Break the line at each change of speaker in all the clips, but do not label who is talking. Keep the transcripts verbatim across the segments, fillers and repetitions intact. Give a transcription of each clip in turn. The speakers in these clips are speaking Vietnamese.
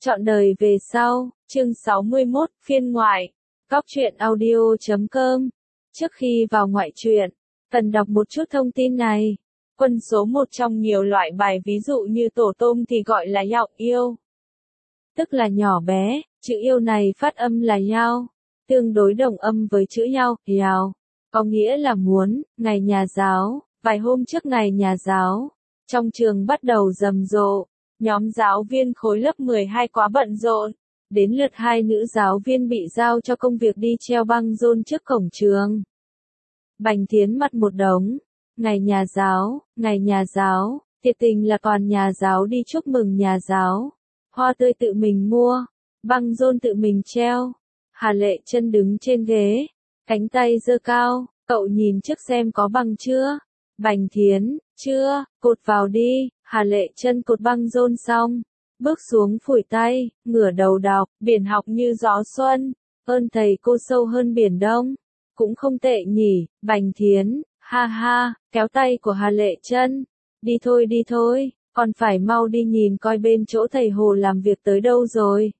Trọn đời về sau, chương sáu mươi mốt, phiên ngoại, góc truyện audio chấm com. Trước khi vào ngoại truyện, cần đọc một chút thông tin này. Quân số một trong nhiều loại bài ví dụ như tổ tôm thì gọi là yao yêu, tức là nhỏ bé, chữ yêu này phát âm là yao, tương đối đồng âm với chữ yao, yao, có nghĩa là muốn. Ngày nhà giáo, vài hôm trước ngày nhà giáo, trong trường bắt đầu rầm rộ. Nhóm giáo viên khối lớp mười hai quá bận rộn, đến lượt hai nữ giáo viên bị giao cho công việc đi treo băng rôn trước cổng trường. Bành Thiến mặt một đống, ngày nhà giáo, ngày nhà giáo, thiệt tình là còn nhà giáo đi chúc mừng nhà giáo. Hoa tươi tự mình mua, băng rôn tự mình treo. Hà Lệ Chân đứng trên ghế, cánh tay giơ cao, cậu nhìn trước xem có băng chưa. Bành Thiến, chưa, cột vào đi. Hà Lệ Chân cột băng rôn xong, bước xuống phủi tay, ngửa đầu đọc, biển học như gió xuân, ơn thầy cô sâu hơn biển đông, cũng không tệ nhỉ. Bành Thiến, ha ha, kéo tay của Hà Lệ Chân, đi thôi đi thôi, còn phải mau đi nhìn coi bên chỗ thầy Hồ làm việc tới đâu rồi.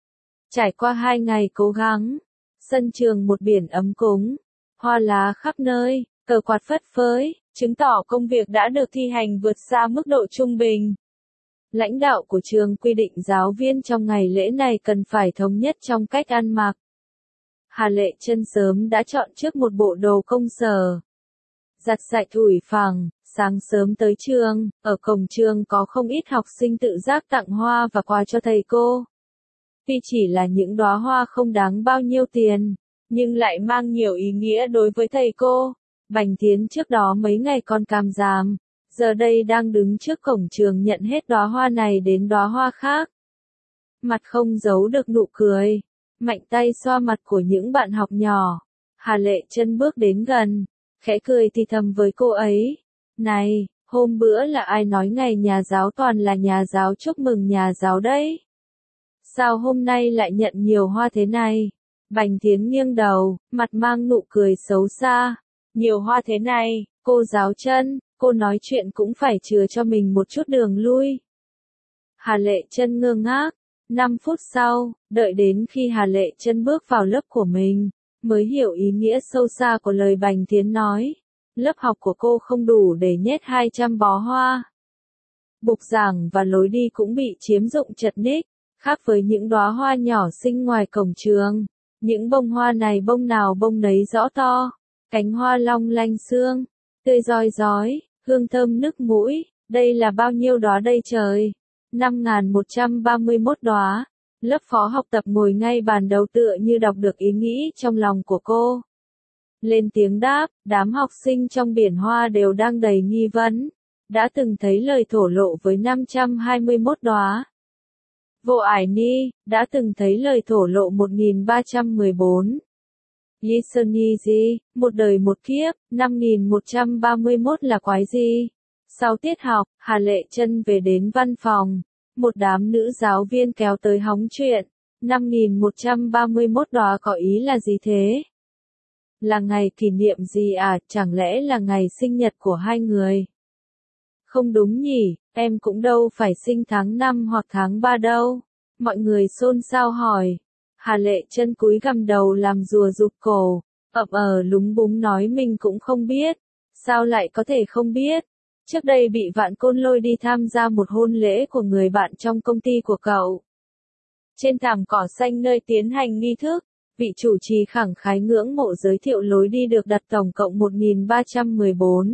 Trải qua hai ngày cố gắng, sân trường một biển ấm cúng, hoa lá khắp nơi, cờ quạt phất phới, chứng tỏ công việc đã được thi hành vượt xa mức độ trung bình. Lãnh đạo của trường quy định giáo viên trong ngày lễ này cần phải thống nhất trong cách ăn mặc. Hà Lệ Chân sớm đã chọn trước một bộ đồ công sở, giặt sạch ủi phẳng, sáng sớm tới trường, ở cổng trường có không ít học sinh tự giác tặng hoa và quà cho thầy cô. Tuy chỉ là những đóa hoa không đáng bao nhiêu tiền, nhưng lại mang nhiều ý nghĩa đối với thầy cô. Bành Thiến trước đó mấy ngày còn càm ràm, giờ đây đang đứng trước cổng trường nhận hết đóa hoa này đến đóa hoa khác. Mặt không giấu được nụ cười, mạnh tay xoa mặt của những bạn học nhỏ. Hà Lệ Chân bước đến gần, khẽ cười thì thầm với cô ấy. Này, hôm bữa là ai nói ngày nhà giáo toàn là nhà giáo chúc mừng nhà giáo đấy? Sao hôm nay lại nhận nhiều hoa thế này? Bành Thiến nghiêng đầu, mặt mang nụ cười xấu xa. Nhiều hoa thế này, cô giáo Chân, cô nói chuyện cũng phải chừa cho mình một chút đường lui. Hà Lệ Chân ngơ ngác, năm phút sau, đợi đến khi Hà Lệ Chân bước vào lớp của mình, mới hiểu ý nghĩa sâu xa của lời Bành Thiến nói. Lớp học của cô không đủ để nhét hai trăm bó hoa. Bục giảng và lối đi cũng bị chiếm dụng chật ních, khác với những đóa hoa nhỏ xinh ngoài cổng trường. Những bông hoa này bông nào bông nấy rõ to. Cánh hoa long lanh sương, tươi rói rói, hương thơm nức mũi. Đây là bao nhiêu đóa đây trời? năm nghìn một trăm ba mươi mốt đóa. Lớp phó học tập ngồi ngay bàn đầu tựa như đọc được ý nghĩ trong lòng của cô. Lên tiếng đáp, đám học sinh trong biển hoa đều đang đầy nghi vấn. Đã từng thấy lời thổ lộ với năm trăm hai mươi mốt đóa. Vô Ải Ni, đã từng thấy lời thổ lộ một nghìn ba trăm mười bốn. Yisoni gì, một đời một kiếp, năm nghìn một trăm ba mươi mốt là quái gì? Sau tiết học, Hà Lệ Chân về đến văn phòng. Một đám nữ giáo viên kéo tới hóng chuyện. năm nghìn một trăm ba mươi mốt đóa có ý là gì thế? Là ngày kỷ niệm gì à, chẳng lẽ là ngày sinh nhật của hai người? Không đúng nhỉ, em cũng đâu phải sinh tháng năm hoặc tháng ba đâu. Mọi người xôn xao hỏi. Hà Lệ Chân cúi gằm đầu làm rùa rụt cổ, ậm ờ lúng búng nói mình cũng không biết. Sao lại có thể không biết? Trước đây bị Vạn Côn lôi đi tham gia một hôn lễ của người bạn trong công ty của cậu. Trên thảm cỏ xanh nơi tiến hành nghi thức, vị chủ trì khẳng khái ngưỡng mộ giới thiệu lối đi được đặt tổng cộng một nghìn ba trăm mười bốn.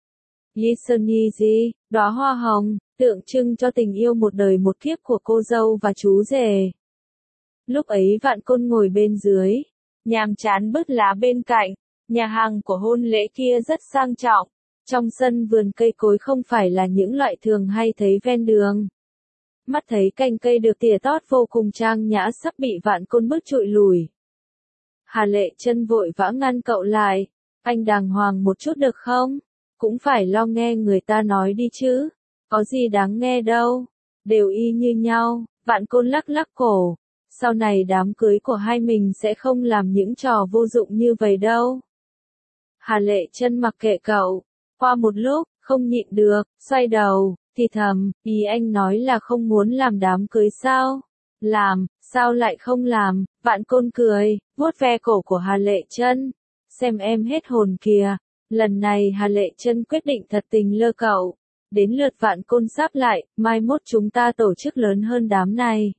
Yisoni gì, đóa hoa hồng, tượng trưng cho tình yêu một đời một kiếp của cô dâu và chú rể. Lúc ấy Vạn Côn ngồi bên dưới, nhàm chán bứt lá bên cạnh. Nhà hàng của hôn lễ kia rất sang trọng. Trong sân vườn cây cối không phải là những loại thường hay thấy ven đường. Mắt thấy cành cây được tỉa tót vô cùng trang nhã sắp bị Vạn Côn bứt trụi lùi. Hà Lệ Chân vội vã ngăn cậu lại. Anh đàng hoàng một chút được không? Cũng phải lo nghe người ta nói đi chứ. Có gì đáng nghe đâu. Đều y như nhau. Vạn Côn lắc lắc cổ. Sau này đám cưới của hai mình sẽ không làm những trò vô dụng như vậy đâu. Hà Lệ Chân mặc kệ cậu. Qua một lúc, không nhịn được, xoay đầu, thì thầm, ý anh nói là không muốn làm đám cưới sao? Làm, sao lại không làm, Vạn Côn cười, vuốt ve cổ của Hà Lệ Chân. Xem em hết hồn kìa. Lần này Hà Lệ Chân quyết định thật tình lơ cậu. Đến lượt Vạn Côn sáp lại, mai mốt chúng ta tổ chức lớn hơn đám này.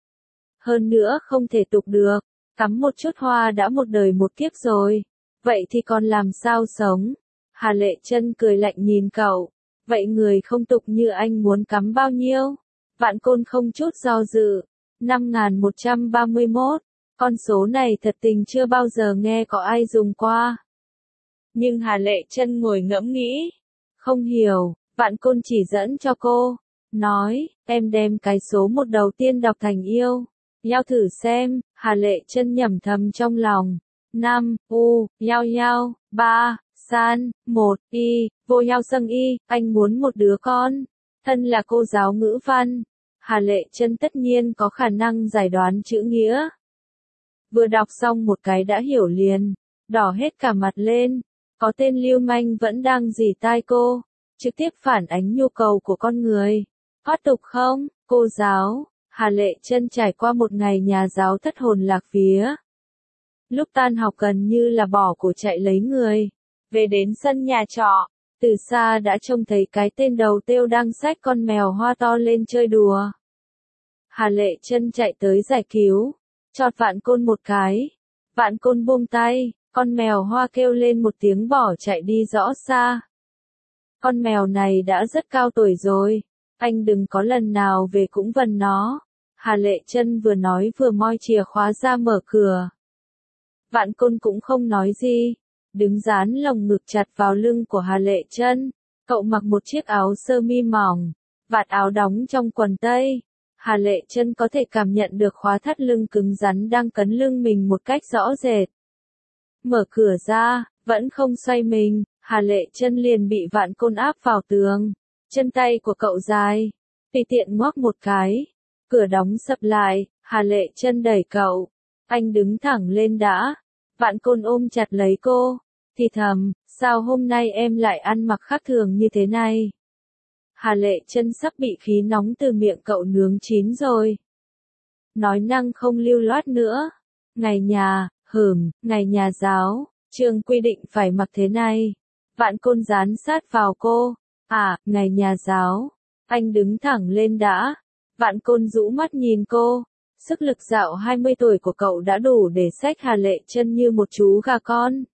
Hơn nữa không thể tục được, cắm một chút hoa đã một đời một kiếp rồi. Vậy thì còn làm sao sống? Hà Lệ Chân cười lạnh nhìn cậu. Vậy người không tục như anh muốn cắm bao nhiêu? Vạn Côn không chút do dự. năm nghìn một trăm ba mươi mốt. Con số này thật tình chưa bao giờ nghe có ai dùng qua. Nhưng Hà Lệ Chân ngồi ngẫm nghĩ. Không hiểu, Vạn Côn chỉ dẫn cho cô. Nói, em đem cái số một đầu tiên đọc thành yêu. Yao thử xem, Hà Lệ Chân nhẩm thầm trong lòng. năm, u, yao yao, ba, san, một, y, vô yao sâng y, anh muốn một đứa con. Thân là cô giáo ngữ văn. Hà Lệ Chân tất nhiên có khả năng giải đoán chữ nghĩa. Vừa đọc xong một cái đã hiểu liền, đỏ hết cả mặt lên. Có tên lưu manh vẫn đang rỉ tai cô, trực tiếp phản ánh nhu cầu của con người. Thoát tục không, cô giáo? Hà Lệ Chân trải qua một ngày nhà giáo thất hồn lạc vía. Lúc tan học gần như là bỏ của chạy lấy người. Về đến sân nhà trọ, từ xa đã trông thấy cái tên đầu têu đang xách con mèo hoa to lên chơi đùa. Hà Lệ Chân chạy tới giải cứu, chọt Vạn Côn một cái. Vạn Côn buông tay, con mèo hoa kêu lên một tiếng bỏ chạy đi rõ xa. Con mèo này đã rất cao tuổi rồi, anh đừng có lần nào về cũng vần nó. Hà Lệ Chân vừa nói vừa moi chìa khóa ra mở cửa. Vạn Côn cũng không nói gì, đứng dán lồng ngực chặt vào lưng của Hà Lệ Chân. Cậu mặc một chiếc áo sơ mi mỏng, vạt áo đóng trong quần tây. Hà Lệ Chân có thể cảm nhận được khóa thắt lưng cứng rắn đang cấn lưng mình một cách rõ rệt. Mở cửa ra, vẫn không xoay mình, Hà Lệ Chân liền bị Vạn Côn áp vào tường. Chân tay của cậu dài, tùy tiện ngoắc một cái. Cửa đóng sập lại, Hà Lệ Chân đẩy cậu. Anh đứng thẳng lên đã. Vạn Côn ôm chặt lấy cô, thì thầm, sao hôm nay em lại ăn mặc khác thường như thế này? Hà Lệ Chân sắp bị khí nóng từ miệng cậu nướng chín rồi. Nói năng không lưu loát nữa. Ngày nhà, hửm, ngày nhà giáo, trường quy định phải mặc thế này. Vạn Côn dán sát vào cô. À, ngày nhà giáo. Anh đứng thẳng lên đã. Vạn Côn rũ mắt nhìn cô. Sức lực dạo hai mươi tuổi của cậu đã đủ để xách Hà Lệ Chân như một chú gà con.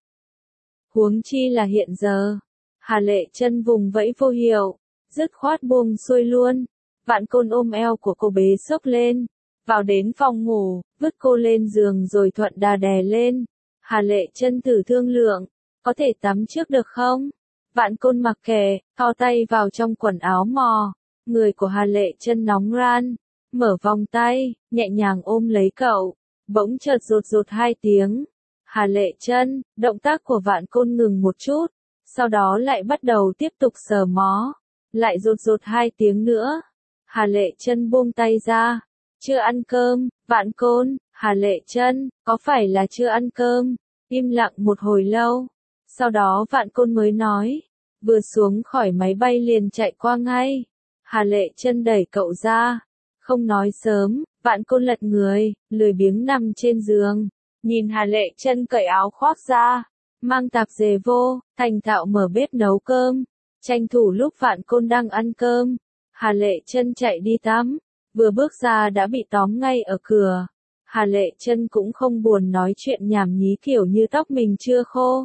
Huống chi là hiện giờ. Hà Lệ Chân vùng vẫy vô hiệu, dứt khoát buông xuôi luôn. Vạn Côn ôm eo của cô bế xốc lên, vào đến phòng ngủ, vứt cô lên giường rồi thuận đà đè lên. Hà Lệ Chân thử thương lượng, có thể tắm trước được không? Vạn Côn mặc kệ, thò tay vào trong quần áo mò. Người của Hà Lệ Chân nóng ran, mở vòng tay, nhẹ nhàng ôm lấy cậu. Bỗng chợt rột rột hai tiếng. Hà Lệ Chân, động tác của Vạn Côn ngừng một chút, sau đó lại bắt đầu tiếp tục sờ mó. Lại rột rột hai tiếng nữa. Hà Lệ Chân buông tay ra. Chưa ăn cơm, Vạn Côn? Hà Lệ Chân, có phải là chưa ăn cơm? Im lặng một hồi lâu. Sau đó Vạn Côn mới nói. Vừa xuống khỏi máy bay liền chạy qua ngay. Hà Lệ Chân đẩy cậu ra. Không nói sớm, Vạn Côn lật người, lười biếng nằm trên giường. Nhìn Hà Lệ Chân cởi áo khoác ra, mang tạp dề vô, thành thạo mở bếp nấu cơm. Tranh thủ lúc Vạn Côn đang ăn cơm, Hà Lệ Chân chạy đi tắm, vừa bước ra đã bị tóm ngay ở cửa. Hà Lệ Chân cũng không buồn nói chuyện nhảm nhí kiểu như tóc mình chưa khô.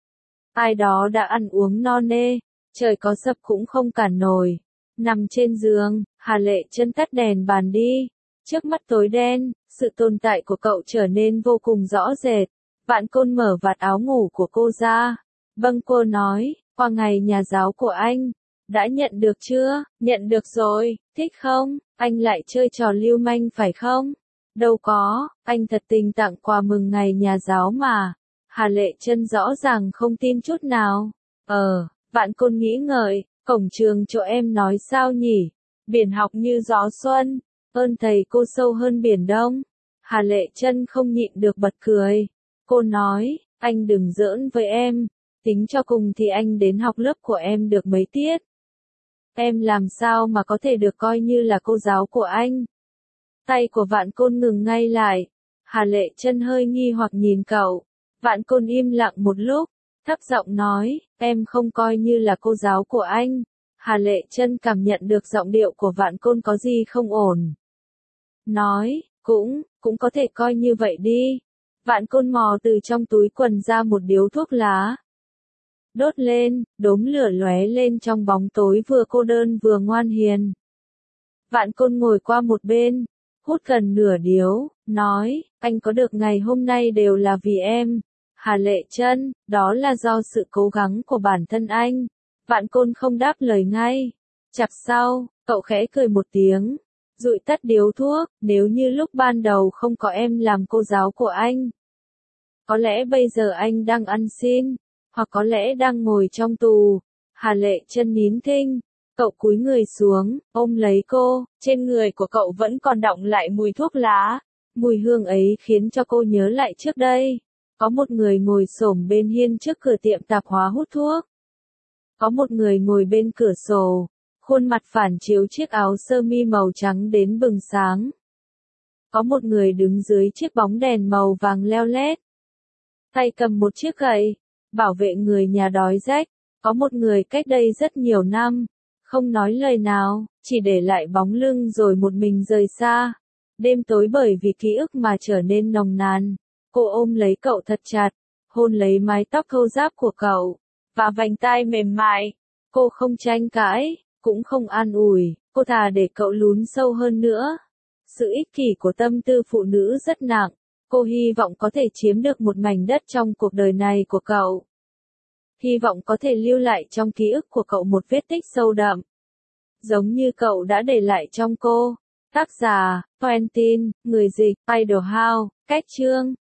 Ai đó đã ăn uống no nê, trời có sập cũng không cản nổi. Nằm trên giường, Hà Lệ Chân tắt đèn bàn đi. Trước mắt tối đen, sự tồn tại của cậu trở nên vô cùng rõ rệt. Vạn Côn mở vạt áo ngủ của cô ra. Vâng, cô nói, qua ngày nhà giáo của anh. Đã nhận được chưa? Nhận được rồi, thích không? Anh lại chơi trò lưu manh phải không? Đâu có, anh thật tình tặng quà mừng ngày nhà giáo mà. Hà Lệ Chân rõ ràng không tin chút nào. Ờ, Vạn Côn nghĩ ngợi, cổng trường chỗ em nói sao nhỉ? Biển học như gió xuân, ơn thầy cô sâu hơn biển đông. Hà Lệ Chân không nhịn được bật cười. Cô nói, anh đừng giỡn với em. Tính cho cùng thì anh đến học lớp của em được mấy tiết. Em làm sao mà có thể được coi như là cô giáo của anh? Tay của Vạn Côn ngừng ngay lại. Hà Lệ Chân hơi nghi hoặc nhìn cậu. Vạn Côn im lặng một lúc, thấp giọng nói, em không coi như là cô giáo của anh. Hà Lệ Chân cảm nhận được giọng điệu của Vạn Côn có gì không ổn. Nói, cũng, cũng có thể coi như vậy đi. Vạn Côn mò từ trong túi quần ra một điếu thuốc lá. Đốt lên, đốm lửa lóe lên trong bóng tối vừa cô đơn vừa ngoan hiền. Vạn Côn ngồi qua một bên, hút gần nửa điếu, nói, anh có được ngày hôm nay đều là vì em. Hà Lệ Chân, đó là do sự cố gắng của bản thân anh. Vạn Côn không đáp lời ngay. Chặp sau, cậu khẽ cười một tiếng, dụi tắt điếu thuốc, nếu như lúc ban đầu không có em làm cô giáo của anh. Có lẽ bây giờ anh đang ăn xin, hoặc có lẽ đang ngồi trong tù. Hà Lệ Chân nín thinh, cậu cúi người xuống, ôm lấy cô, trên người của cậu vẫn còn đọng lại mùi thuốc lá. Mùi hương ấy khiến cho cô nhớ lại trước đây. Có một người ngồi xổm bên hiên trước cửa tiệm tạp hóa hút thuốc. Có một người ngồi bên cửa sổ, khuôn mặt phản chiếu chiếc áo sơ mi màu trắng đến bừng sáng. Có một người đứng dưới chiếc bóng đèn màu vàng leo lét, tay cầm một chiếc gậy, bảo vệ người nhà đói rách. Có một người cách đây rất nhiều năm, không nói lời nào, chỉ để lại bóng lưng rồi một mình rời xa. Đêm tối bởi vì ký ức mà trở nên nồng nàn. Cô ôm lấy cậu thật chặt, hôn lấy mái tóc thô ráp của cậu, và vành tai mềm mại. Cô không tranh cãi, cũng không an ủi, cô thà để cậu lún sâu hơn nữa. Sự ích kỷ của tâm tư phụ nữ rất nặng. Cô hy vọng có thể chiếm được một mảnh đất trong cuộc đời này của cậu. Hy vọng có thể lưu lại trong ký ức của cậu một vết tích sâu đậm, giống như cậu đã để lại trong cô. Tác giả, Quentin, người dịch, Idle House, cách chương.